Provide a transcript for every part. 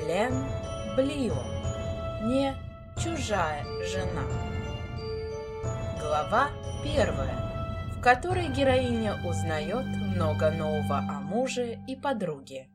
Элен Блио. Не чужая жена. Глава 1, в которой героиня узнает много нового о муже и подруге.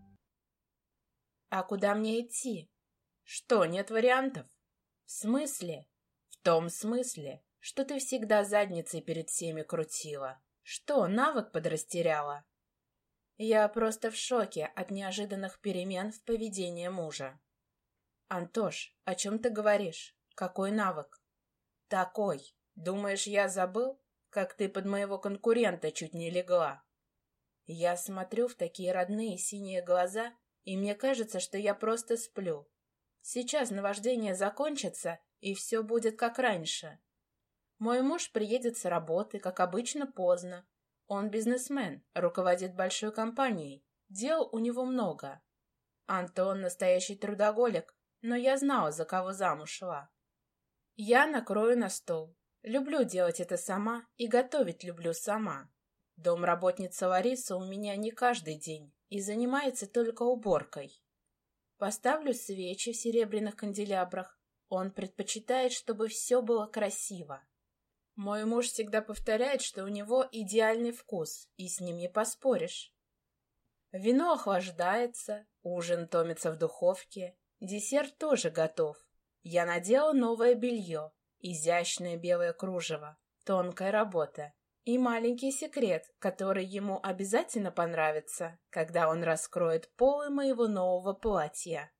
А куда мне идти? Что, нет вариантов? В смысле? В том смысле, что ты всегда задницей перед всеми крутила. Что, навык подрастеряла? Я просто в шоке от неожиданных перемен в поведении мужа. Антош, о чем ты говоришь? Какой навык? Такой. Думаешь, я забыл, как ты под моего конкурента чуть не легла? Я смотрю в такие родные синие глаза, и мне кажется, что я просто сплю. Сейчас наваждение закончится, и все будет как раньше. Мой муж приедет с работы, как обычно, поздно. Он бизнесмен, руководит большой компанией. Дел у него много. Антон настоящий трудоголик, но я знала, за кого замуж шла. Я накрою на стол. Люблю делать это сама и готовить люблю сама. Домработница Лариса у меня не каждый день и занимается только уборкой. Поставлю свечи в серебряных канделябрах. Он предпочитает, чтобы все было красиво. Мой муж всегда повторяет, что у него идеальный вкус, и с ним не поспоришь. Вино охлаждается, ужин томится в духовке, десерт тоже готов. Я надела новое белье, изящное белое кружево, тонкая работа и маленький секрет, который ему обязательно понравится, когда он раскроет полы моего нового платья.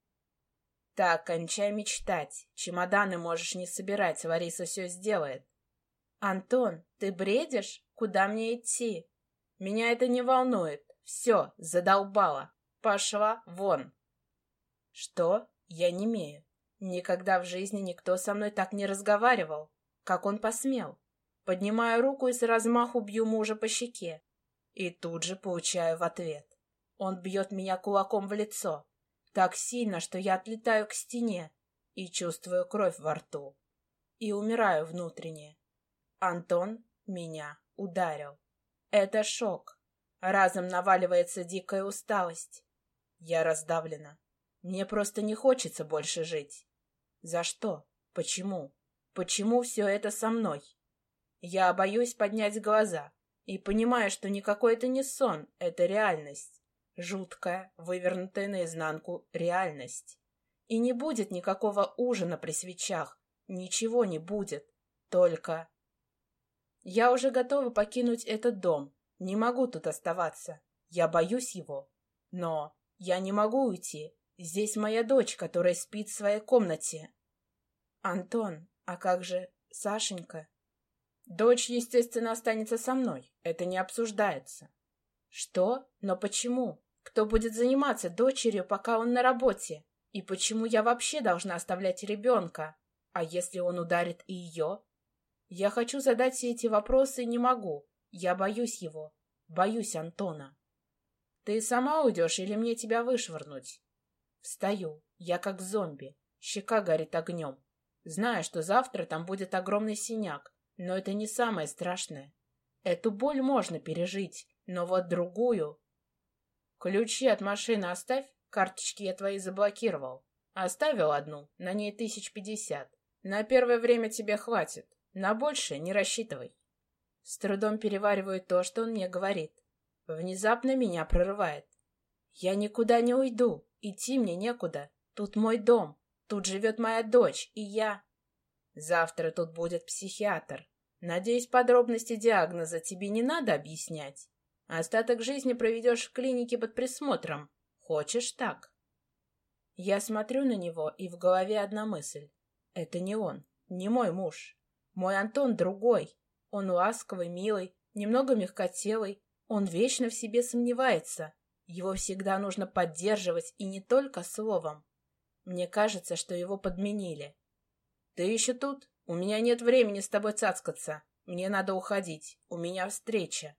Так, кончай мечтать, чемоданы можешь не собирать, Лариса все сделает. Антон, ты бредишь? Куда мне идти? Меня это не волнует. Все, задолбала. Пошла вон. Что? Я немею. Никогда в жизни никто со мной так не разговаривал. Как он посмел? Поднимаю руку и с размаху бью мужа по щеке. И тут же получаю в ответ. Он бьет меня кулаком в лицо. Так сильно, что я отлетаю к стене и чувствую кровь во рту. И умираю внутренне. Антон меня ударил. Это шок. Разом наваливается дикая усталость. Я раздавлена. Мне просто не хочется больше жить. За что? Почему? Почему все это со мной? Я боюсь поднять глаза и понимаю, что никакой это не сон, это реальность. Жуткая, вывернутая наизнанку реальность. И не будет никакого ужина при свечах. Ничего не будет. Только... Я уже готова покинуть этот дом. Не могу тут оставаться. Я боюсь его. Но я не могу уйти. Здесь моя дочь, которая спит в своей комнате. Антон, а как же Сашенька? Дочь, естественно, останется со мной. Это не обсуждается. Что? Но почему? Кто будет заниматься дочерью, пока он на работе? И почему я вообще должна оставлять ребенка? А если он ударит и ее? Я хочу задать все эти вопросы и не могу. Я боюсь его. Боюсь Антона. Ты сама уйдешь или мне тебя вышвырнуть? Встаю. Я как зомби. Щека горит огнем. Знаю, что завтра там будет огромный синяк, но это не самое страшное. Эту боль можно пережить, но вот другую... Ключи от машины оставь, карточки я твои заблокировал. Оставил одну, на ней 1050. На первое время тебе хватит. На большее не рассчитывай. С трудом перевариваю то, что он мне говорит. Внезапно меня прорывает. Я никуда не уйду, идти мне некуда. Тут мой дом, тут живет моя дочь, и я... Завтра тут будет психиатр. Надеюсь, подробности диагноза тебе не надо объяснять. Остаток жизни проведешь в клинике под присмотром. Хочешь так? Я смотрю на него, и в голове одна мысль. Это не он, не мой муж. Мой Антон другой. Он ласковый, милый, немного мягкотелый. Он вечно в себе сомневается. Его всегда нужно поддерживать, и не только словом. Мне кажется, что его подменили. Ты еще тут? У меня нет времени с тобой цацкаться. Мне надо уходить. У меня встреча.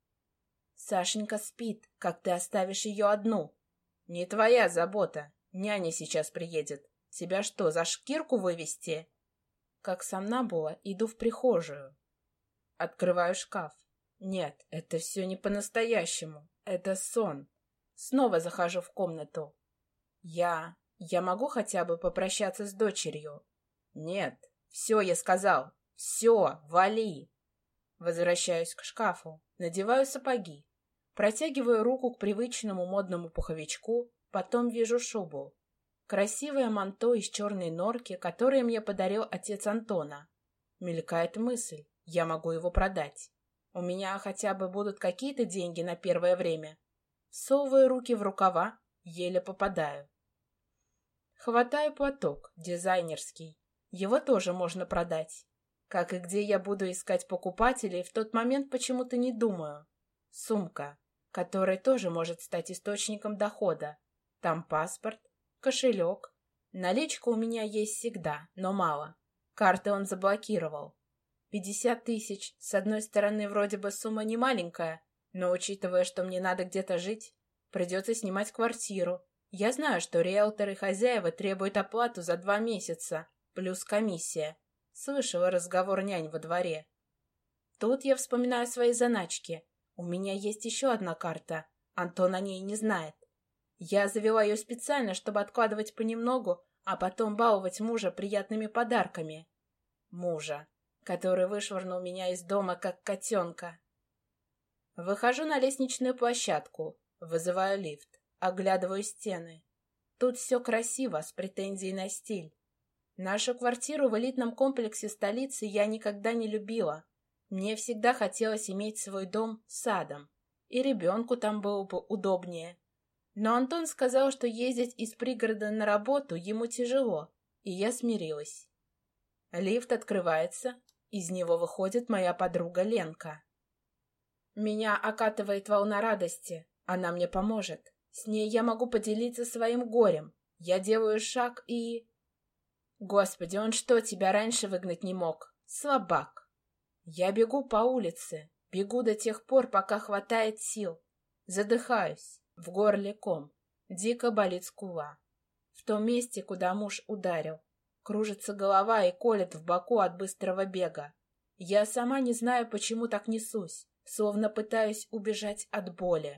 Сашенька спит. Как ты оставишь ее одну? Не твоя забота. Няня сейчас приедет. Тебя что, за шкирку вывести? Как сомнамбула, иду в прихожую. Открываю шкаф. Нет, это все не по-настоящему. Это сон. Снова захожу в комнату. Я Я могу хотя бы попрощаться с дочерью? Нет, все, я сказал. Все, вали. Возвращаюсь к шкафу, надеваю сапоги, протягиваю руку к привычному модному пуховичку, потом вижу шубу. Красивое манто из черной норки, которое мне подарил отец Антона. Мелькает мысль, я могу его продать. У меня хотя бы будут какие-то деньги на первое время. Всовываю руки в рукава, еле попадаю. Хватаю платок, дизайнерский. Его тоже можно продать. Как и где я буду искать покупателей, в тот момент почему-то не думаю. Сумка, которая тоже может стать источником дохода. Там паспорт, кошелек. Наличка у меня есть всегда, но мало. Карты он заблокировал. 50 тысяч, с одной стороны, вроде бы сумма не маленькая, но учитывая, что мне надо где-то жить, придется снимать квартиру. Я знаю, что риэлторы и хозяева требуют оплату за 2 месяца, плюс комиссия. Слышала разговор нянь во дворе. Тут я вспоминаю свои заначки. У меня есть еще одна карта. Антон о ней не знает. Я завела ее специально, чтобы откладывать понемногу, а потом баловать мужа приятными подарками. Мужа, который вышвырнул меня из дома, как котенка. Выхожу на лестничную площадку, вызываю лифт, оглядываю стены. Тут все красиво, с претензией на стиль. Нашу квартиру в элитном комплексе столицы я никогда не любила. Мне всегда хотелось иметь свой дом с садом, и ребенку там было бы удобнее. Но Антон сказал, что ездить из пригорода на работу ему тяжело, и я смирилась. Лифт открывается, из него выходит моя подруга Ленка. Меня окатывает волна радости, она мне поможет. С ней я могу поделиться своим горем. Я делаю шаг и... Господи, он что, тебя раньше выгнать не мог? Слабак. Я бегу по улице, бегу до тех пор, пока хватает сил. Задыхаюсь, в горле ком, дико болит скула. В том месте, куда муж ударил. Кружится голова и колет в боку от быстрого бега. Я сама не знаю, почему так несусь, словно пытаюсь убежать от боли.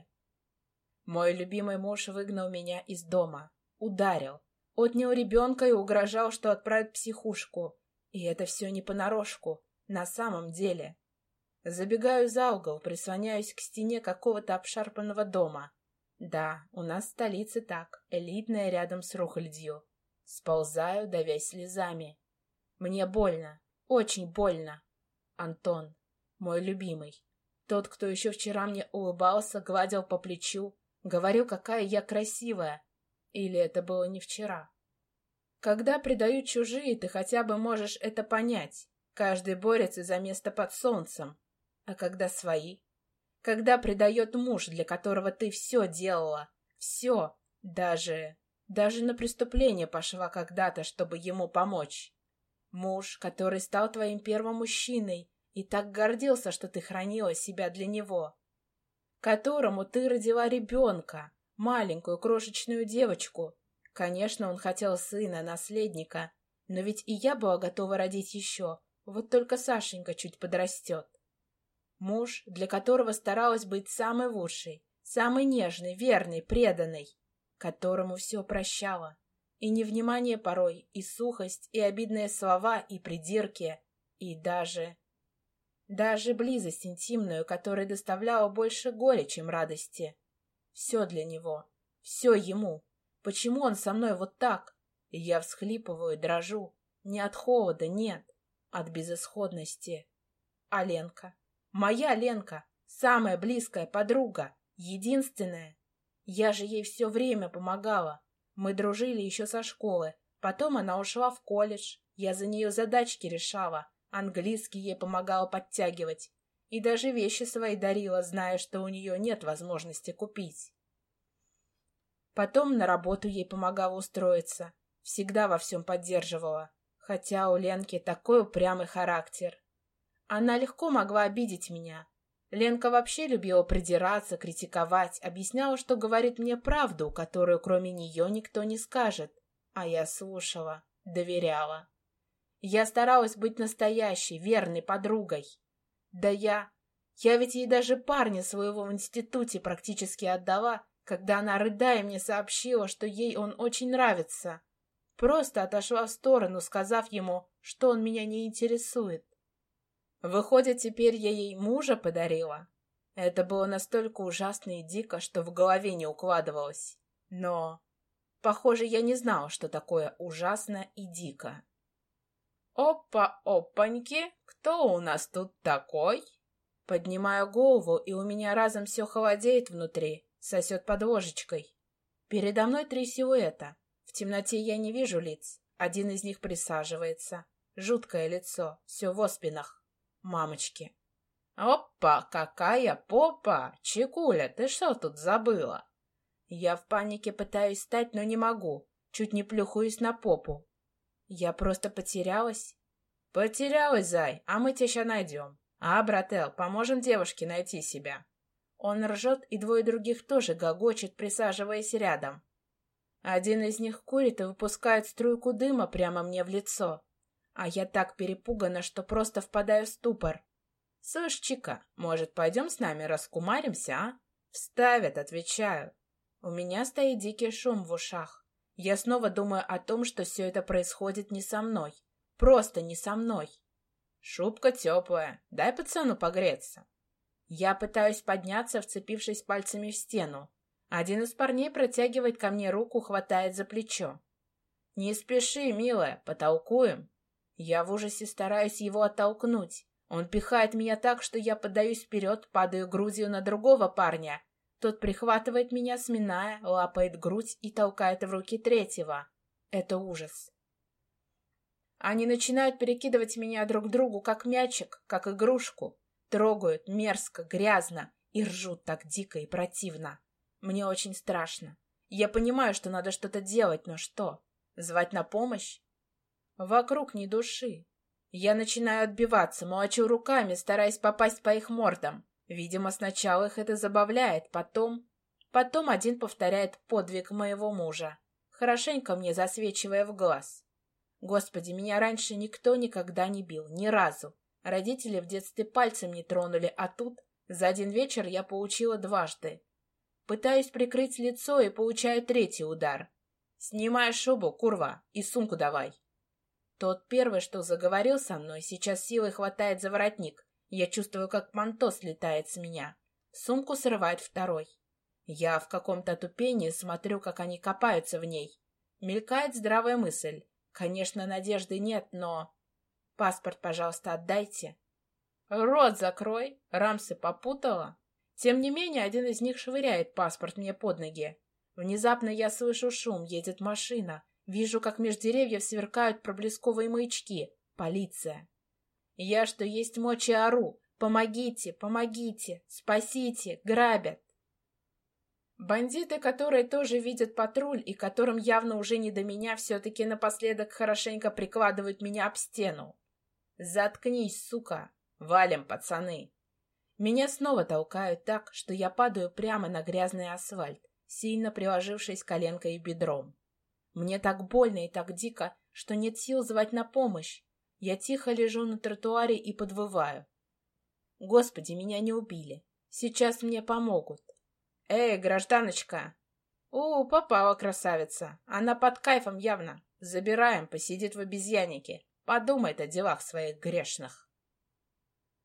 Мой любимый муж выгнал меня из дома, ударил. Отнял ребенка и угрожал, что отправит в психушку. И это все не понарошку, на самом деле. Забегаю за угол, прислоняюсь к стене какого-то обшарпанного дома. Да, у нас в столице так, элитная рядом с рухлядью. Сползаю, давясь слезами. Мне больно, очень больно. Антон, мой любимый. Тот, кто еще вчера мне улыбался, гладил по плечу, говорил, какая я красивая. Или это было не вчера? Когда предают чужие, ты хотя бы можешь это понять. Каждый борется за место под солнцем. А когда свои? Когда предает муж, для которого ты все делала, все, даже на преступление пошла когда-то, чтобы ему помочь. Муж, который стал твоим первым мужчиной и так гордился, что ты хранила себя для него. Которому ты родила ребенка, маленькую крошечную девочку. Конечно, он хотел сына, наследника, но ведь и я была готова родить еще, вот только Сашенька чуть подрастет. Муж, для которого старалась быть самой лучшей, самой нежной, верной, преданной, которому все прощала. И невнимание порой, и сухость, и обидные слова, и придирки, и даже близость интимную, которая доставляла больше горя, чем радости. Все для него, все ему. Почему он со мной вот так? И я всхлипываю, дрожу. Не от холода, нет, от безысходности. А Ленка? Моя Ленка, самая близкая подруга, единственная. Я же ей все время помогала. Мы дружили еще со школы. Потом она ушла в колледж. Я за нее задачки решала. Английский ей помогала подтягивать. И даже вещи свои дарила, зная, что у нее нет возможности купить. Потом на работу ей помогала устроиться. Всегда во всем поддерживала. Хотя у Ленки такой упрямый характер. Она легко могла обидеть меня. Ленка вообще любила придираться, критиковать, объясняла, что говорит мне правду, которую кроме нее никто не скажет. А я слушала, доверяла. Я старалась быть настоящей, верной подругой. Да я ведь ей даже парня своего в институте практически отдала, когда она, рыдая, мне сообщила, что ей он очень нравится. Просто отошла в сторону, сказав ему, что он меня не интересует. Выходит, теперь я ей мужа подарила? Это было настолько ужасно и дико, что в голове не укладывалось. Но, похоже, я не знала, что такое ужасно и дико. «Опа-опаньки! Кто у нас тут такой?» Поднимаю голову, и у меня разом все холодеет внутри, сосет под ложечкой. Передо мной 3 силуэта. В темноте я не вижу лиц. Один из них присаживается. Жуткое лицо, все в оспинах. Мамочки. «Опа, какая попа! Чекуля, ты что тут забыла?» Я в панике пытаюсь встать, но не могу. Чуть не плюхаюсь на попу. Я просто потерялась. «Потерялась, зай, а мы тебя ща найдем. А, брателл, поможем девушке найти себя». Он ржет, и 2 других тоже гогочет, присаживаясь рядом. Один из них курит и выпускает струйку дыма прямо мне в лицо. А я так перепугана, что просто впадаю в ступор. «Слышь, Чика, может, пойдем с нами раскумаримся, а?» «Вставят», — отвечаю. У меня стоит дикий шум в ушах. Я снова думаю о том, что все это происходит не со мной. Просто не со мной. «Шубка теплая, дай пацану погреться». Я пытаюсь подняться, вцепившись пальцами в стену. Один из парней протягивает ко мне руку, хватает за плечо. «Не спеши, милая, потолкуем». Я в ужасе стараюсь его оттолкнуть. Он пихает меня так, что я подаюсь вперед, падаю грудью на другого парня. Тот прихватывает меня, сминая, лапает грудь и толкает в руки третьего. Это ужас. Они начинают перекидывать меня друг к другу, как мячик, как игрушку. Трогают мерзко, грязно и ржут так дико и противно. Мне очень страшно. Я понимаю, что надо что-то делать, но что? Звать на помощь? Вокруг ни души. Я начинаю отбиваться, молочу руками, стараясь попасть по их мордам. Видимо, сначала их это забавляет, потом один повторяет подвиг моего мужа, хорошенько мне засвечивая в глаз. Господи, меня раньше никто никогда не бил, ни разу. Родители в детстве пальцем не тронули, а тут за один вечер я получила 2. Пытаюсь прикрыть лицо и получаю 3-й удар. «Снимай шубу, курва, и сумку давай». Тот первый, что заговорил со мной, сейчас силой хватает за воротник. Я чувствую, как манто слетает с меня. Сумку срывает 2-й. Я в каком-то тупении смотрю, как они копаются в ней. Мелькает здравая мысль. Конечно, надежды нет, но... «Паспорт, пожалуйста, отдайте». «Рот закрой!» Рамсы попутала. Тем не менее, один из них швыряет паспорт мне под ноги. Внезапно я слышу шум, едет машина. Вижу, как меж деревьев сверкают проблесковые маячки. Полиция. Я, что есть мочи, ору. «Помогите, помогите! Спасите! Грабят!» Бандиты, которые тоже видят патруль и которым явно уже не до меня, все-таки напоследок хорошенько прикладывают меня об стену. «Заткнись, сука! Валим, пацаны!» Меня снова толкают так, что я падаю прямо на грязный асфальт, сильно приложившись коленкой и бедром. Мне так больно и так дико, что нет сил звать на помощь. Я тихо лежу на тротуаре и подвываю. Господи, меня не убили. Сейчас мне помогут. «Эй, гражданочка!» Попала красавица. Она под кайфом явно. Забираем, посидит в обезьяннике. Подумает о делах своих грешных.